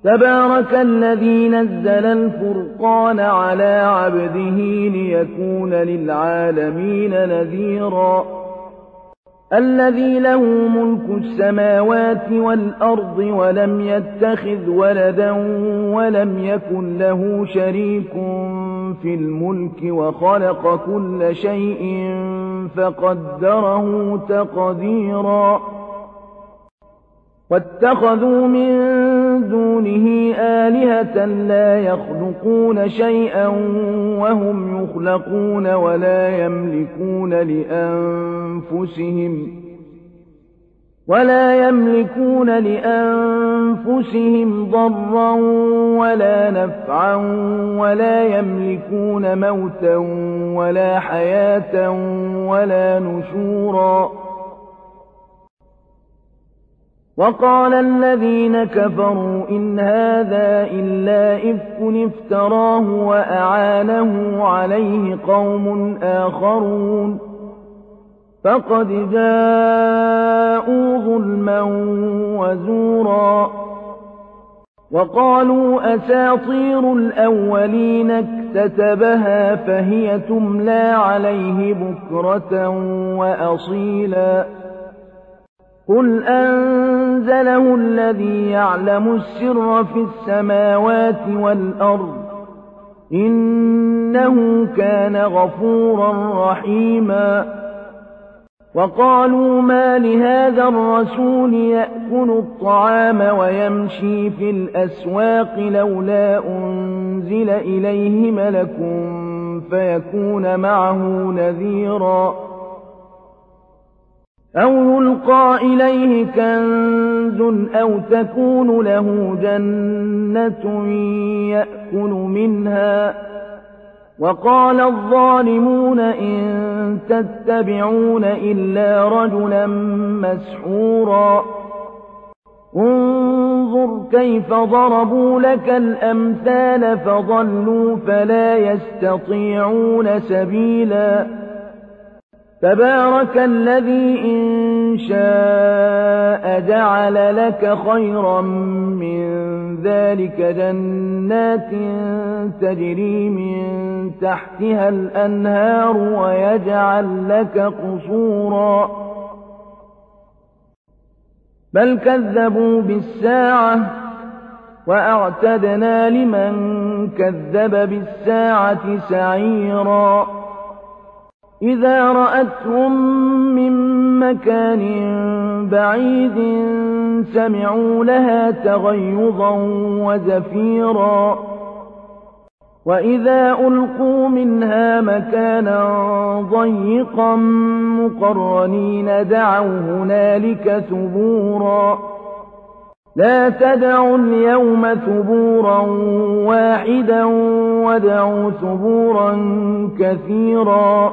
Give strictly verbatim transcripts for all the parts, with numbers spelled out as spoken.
تبارك الذي نزل الفرقان على عبده ليكون للعالمين نذيرا الذي له ملك السماوات والأرض ولم يتخذ ولدا ولم يكن له شريك في الملك وخلق كل شيء فقدره تقديرا واتخذوا من دونه آلهة لا يخلقون شيئا وهم يخلقون ولا يملكون لأنفسهم ولا يملكون لأنفسهم ضرا ولا نفعا ولا يملكون موتا ولا حياة ولا نشورا وقال الذين كفروا إن هذا إلا إفك افتراه وأعانه عليه قوم آخرون فقد جاءوا ظلما وزورا وقالوا أساطير الأولين اكتتبها فهي تملى عليه بكرة وأصيلا قل أنزله الذي يعلم السر في السماوات والأرض إنه كان غفورا رحيما وقالوا ما لهذا الرسول يأكل الطعام ويمشي في الأسواق لولا أنزل إليه ملك فيكون معه نذيرا أو يلقى إليه كنز أو تكون له جنة يأكل منها وقال الظالمون إن تتبعون إلا رجلا مسحورا انظر كيف ضربوا لك الأمثال فضلوا فلا يستطيعون سبيلا تبارك الذي إن شاء جعل لك خيرا من ذلك جنات تجري من تحتها الأنهار ويجعل لك قصورا بل كذبوا بالساعة وأعتدنا لمن كذب بالساعة سعيرا إذا رأتهم من مكان بعيد سمعوا لها تغيظا وزفيرا وإذا ألقوا منها مكانا ضيقا مقرنين دعوا هنالك ثبورا لا تدعوا اليوم ثبورا واحدا وادعوا ثبورا كثيرا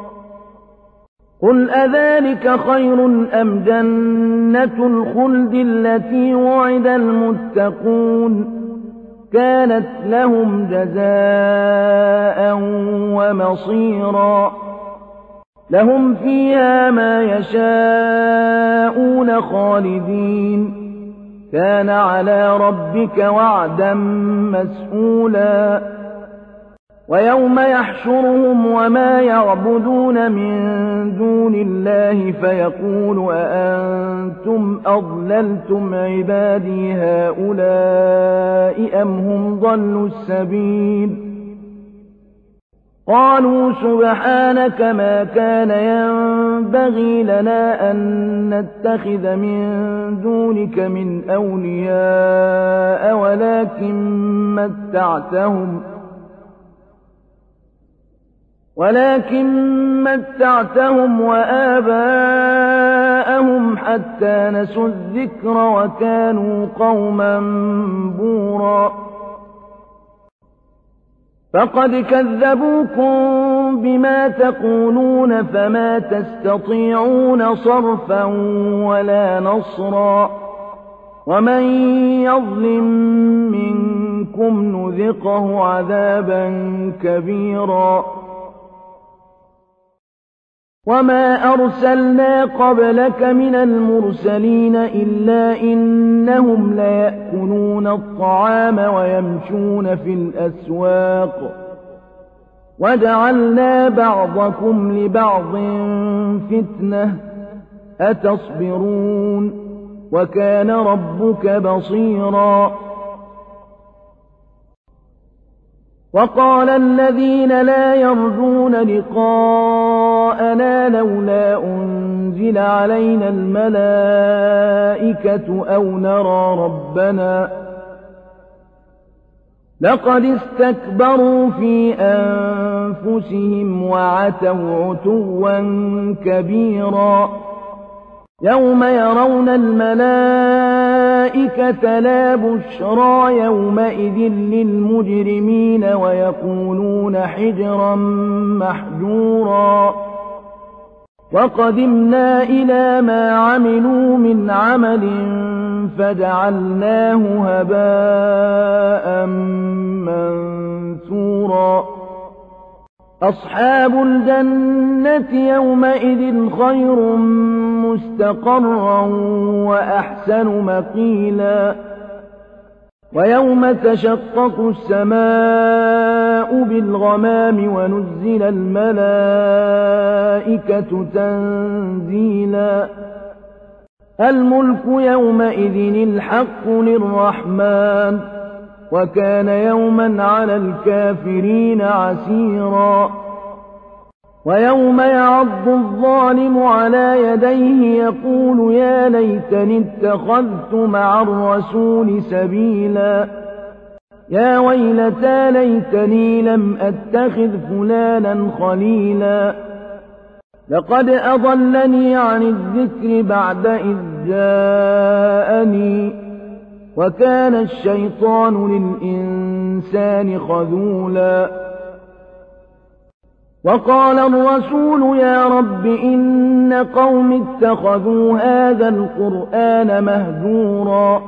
قل أذلك خير أم جنة الخلد التي وعد المتقون كانت لهم جزاء ومصيرا لهم فيها ما يشاءون خالدين كان على ربك وعدا مسئولا ويوم يحشرهم وما يعبدون من دون الله فيقول أأنتم أضللتم عبادي هؤلاء أم هم ضلوا السبيل قالوا سبحانك ما كان ينبغي لنا أن نتخذ من دونك من أولياء ولكن متعتهم ولكن متعتهم وآباءهم حتى نسوا الذكر وكانوا قوما بورا فقد كذبوكم بما تقولون فما تستطيعون صرفا ولا نصرا ومن يظلم منكم نذقه عذابا كبيرا وما أرسلنا قبلك من المرسلين إلا إنهم ليأكلون الطعام ويمشون في الأسواق وجعلنا بعضكم لبعض فتنة أتصبرون وكان ربك بصيرا وقال الذين لا يرجون لقاءنا لولا أنزل علينا الملائكة أو نرى ربنا لقد استكبروا في أنفسهم وعتوا عتوا كبيرا يوم يرون الملائكة لا بشرى يومئذ للمجرمين ويقولون حجرا محجورا وقدمنا إلى ما عملوا من عمل فجعلناه هباء منثورا أصحاب الجنة يومئذ خير مستقرا وأحسن مقيلا ويوم تشقق السماء بالغمام ونزل الملائكة تنزيلا الملك يومئذ الحق للرحمن وكان يوما على الكافرين عسيرا ويوم يعض الظالم على يديه يقول يا ليتني اتخذت مع الرسول سبيلا يا ويلتى ليتني لم أتخذ فلانا خليلا لقد أضلني عن الذكر بعد إذ جاءني وكان الشيطان للإنسان خذولا وقال الرسول يا رب إن قوم اتخذوا هذا القرآن مهجورا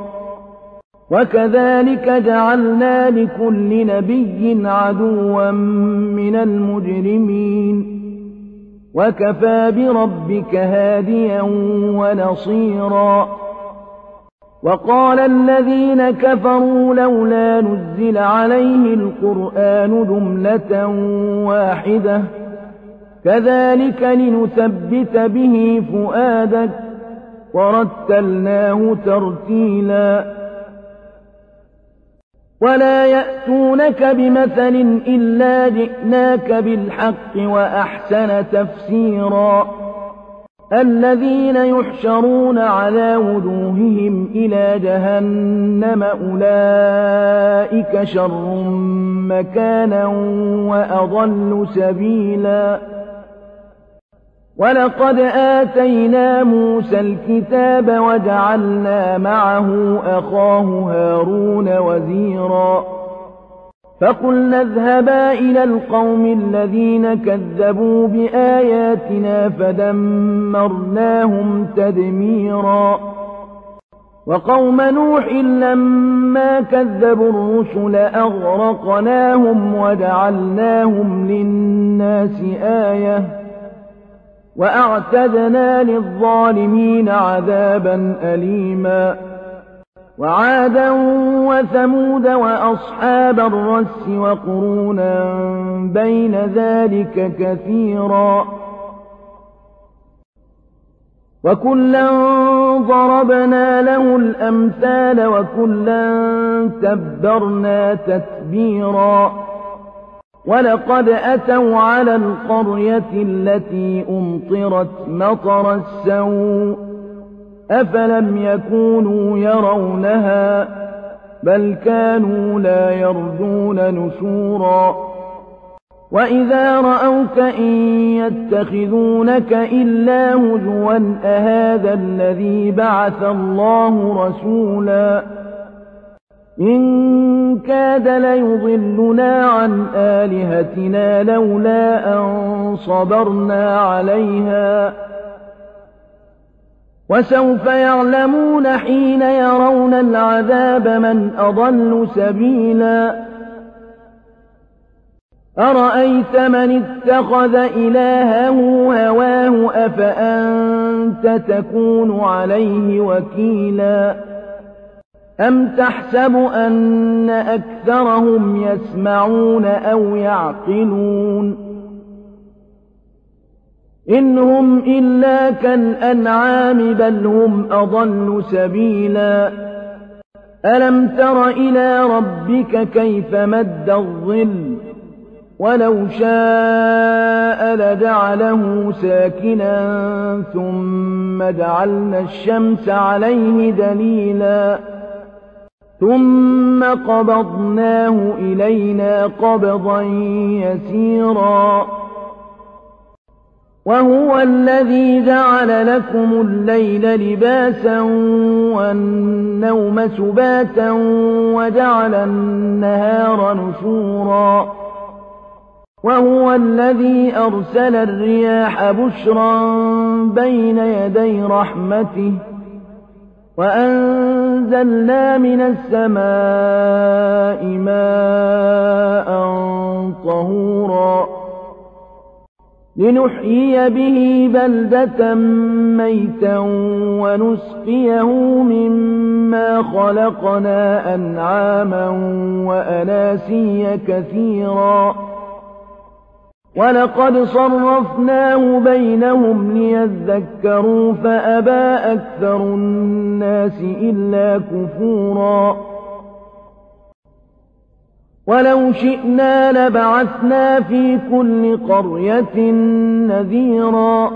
وكذلك جعلنا لكل نبي عدوا من المجرمين وكفى بربك هاديا ونصيرا وقال الذين كفروا لولا نزل عليه القرآن جملة واحدة كذلك لنثبت به فؤادك ورتلناه ترتيلا ولا يأتونك بمثل إلا جئناك بالحق وأحسن تفسيرا الذين يحشرون على وجوههم إلى جهنم أولئك شر مكانا وأضل سبيلا ولقد آتينا موسى الكتاب وجعلنا معه أخاه هارون وزيرا فقلنا اذهبا إلى القوم الذين كذبوا بآياتنا فدمرناهم تدميرا وقوم نوح لما كذبوا الرسل أغرقناهم وجعلناهم للناس آية وأعتدنا للظالمين عذابا أليما وعادا وثمود وأصحاب الرس وقرونا بين ذلك كثيرا وكلا ضربنا له الأمثال وكلا تبرنا تتبيرا ولقد أتوا على القرية التي أمطرت مطر السوء أفلم يكونوا يرونها بل كانوا لا يرجون نشورا وإذا رأوك إن يتخذونك إلا هزوا أهذا الذي بعث الله رسولا إن كاد ليضلنا عن آلهتنا لولا أن صبرنا عليها وسوف يعلمون حين يرون العذاب من أضل سبيلا أرأيت من اتخذ إلهه هواه أفأنت تكون عليه وكيلا أم تحسب أن أكثرهم يسمعون أو يعقلون إن هم إلا كالأنعام بل هم أضل سبيلا ألم تر إلى ربك كيف مد الظل ولو شاء لجعله ساكنا ثم جعلنا الشمس عليه دليلا ثم قبضناه إلينا قبضا يسيرا وهو الذي جعل لكم الليل لباسا والنوم سباتا وجعل النهار نشورا وهو الذي أرسل الرياح بشرا بين يدي رحمته وأنزلنا من السماء ماء طهورا لنحيي به بلدة ميتا ونسقيه مما خلقنا أنعاما وأناسيا كثيرا ولقد صرفناه بينهم ليذكروا فأبى أكثر الناس إلا كفورا ولو شئنا لبعثنا في كل قرية نذيرا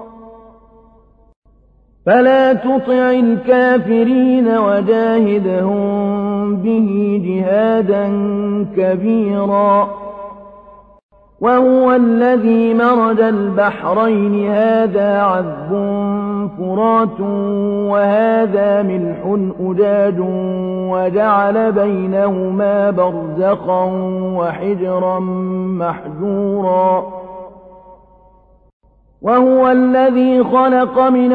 فلا تطع الكافرين وجاهدهم به جهادا كبيرا وهو الذي مرج البحرين هذا عذب فرات وهذا ملح أجاج وجعل بينهما برزخا وحجرا محجورا وهو الذي خلق من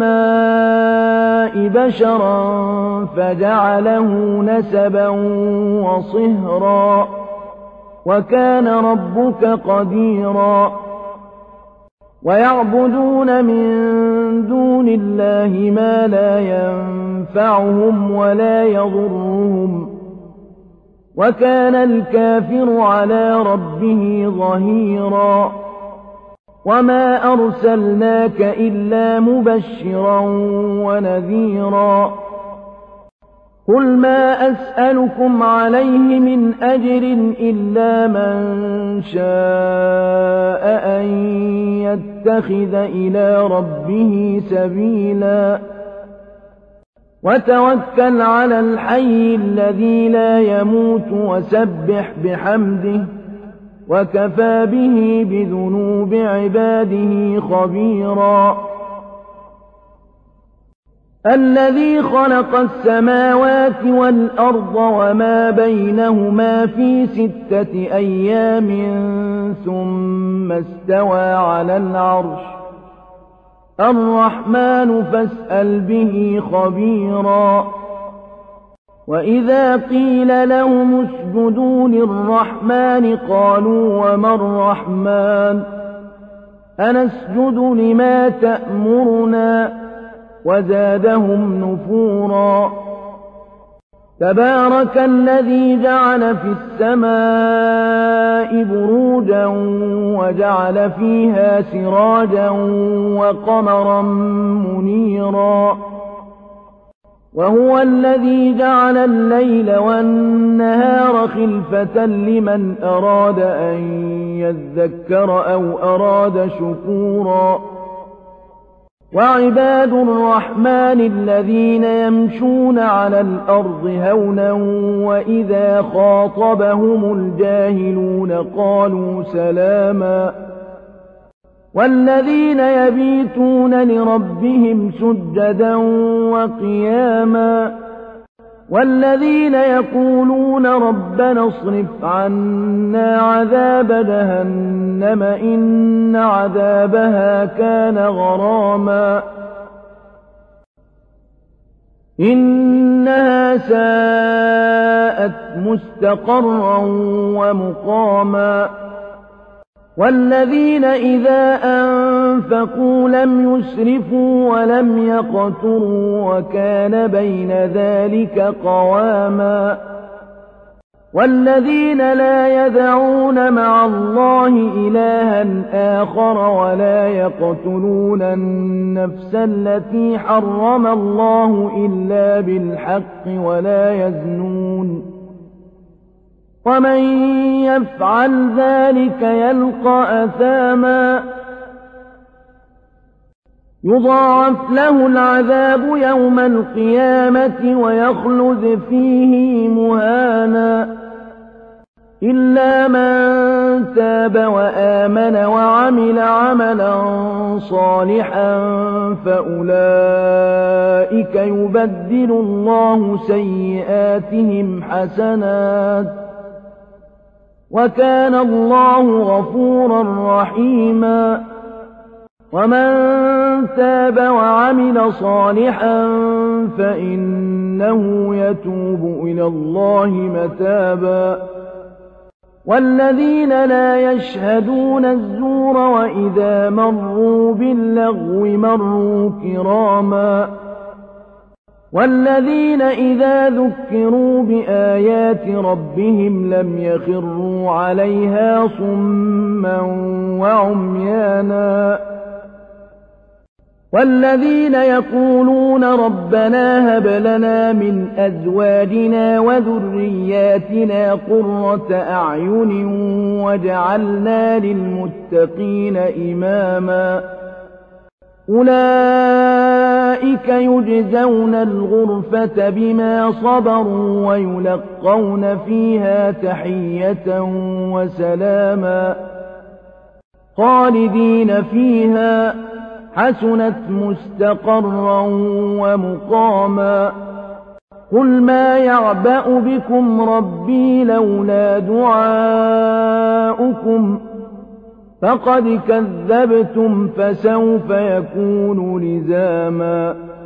الماء بشرا فجعله نسبا وصهرا وكان ربك قديرا ويعبدون من دون الله ما لا ينفعهم ولا يضرهم وكان الكافر على ربه ظهيرا وما أرسلناك إلا مبشرا ونذيرا قل ما أسألكم عليه من أجر إلا من شاء أن يتخذ إلى ربه سبيلا وتوكل على الحي الذي لا يموت وسبح بحمده وكفى به بذنوب عباده خبيرا الذي خلق السماوات والأرض وما بينهما في ستة أيام ثم استوى على العرش الرحمن فاسأل به خبيرا وإذا قيل لهم اسجدوا للرحمن قالوا وما الرحمن أنسجد لما تأمرنا وزادهم نفورا تبارك الذي جعل في السماء بروجا وجعل فيها سراجا وقمرا منيرا وهو الذي جعل الليل والنهار خلفة لمن أراد أن يذكر أو أراد شكورا وعباد الرحمن الذين يمشون على الأرض هونا وإذا خاطبهم الجاهلون قالوا سلاما والذين يبيتون لربهم سجدا وقياما والذين يقولون ربنا اصرف عنا عذاب جهنم إن عذابها كان غراما إنها ساءت مستقرا ومقاما والذين إذا أنفقوا لم يسرفوا ولم يقتروا وكان بين ذلك قواما والذين لا يدعون مع الله إلها آخر ولا يقتلون النفس التي حرم الله إلا بالحق ولا يزنون ومن يفعل ذلك يلقى أثاما يضاعف له العذاب يوم القيامة ويخلد فيه مهانا إلا من تاب وآمن وعمل عملا صالحا فأولئك يبدل الله سيئاتهم حسنات وكان الله غفورا رحيما ومن تاب وعمل صالحا فإنه يتوب إلى الله متابا والذين لا يشهدون الزور وإذا مروا باللغو مروا كراما والذين إذا ذكروا بآيات ربهم لم يخروا عليها صما وعميانا والذين يقولون ربنا هب لنا من أزواجنا وذرياتنا قرة أعين واجعلنا للمتقين إماما أولئك يجزون الغرفة بما صبروا ويلقون فيها تحية وسلاما خالدين فيها حسنت مستقرا ومقاما قل ما يعبأ بكم ربي لولا دعاؤكم فقد كذبتم فسوف يكون لزاما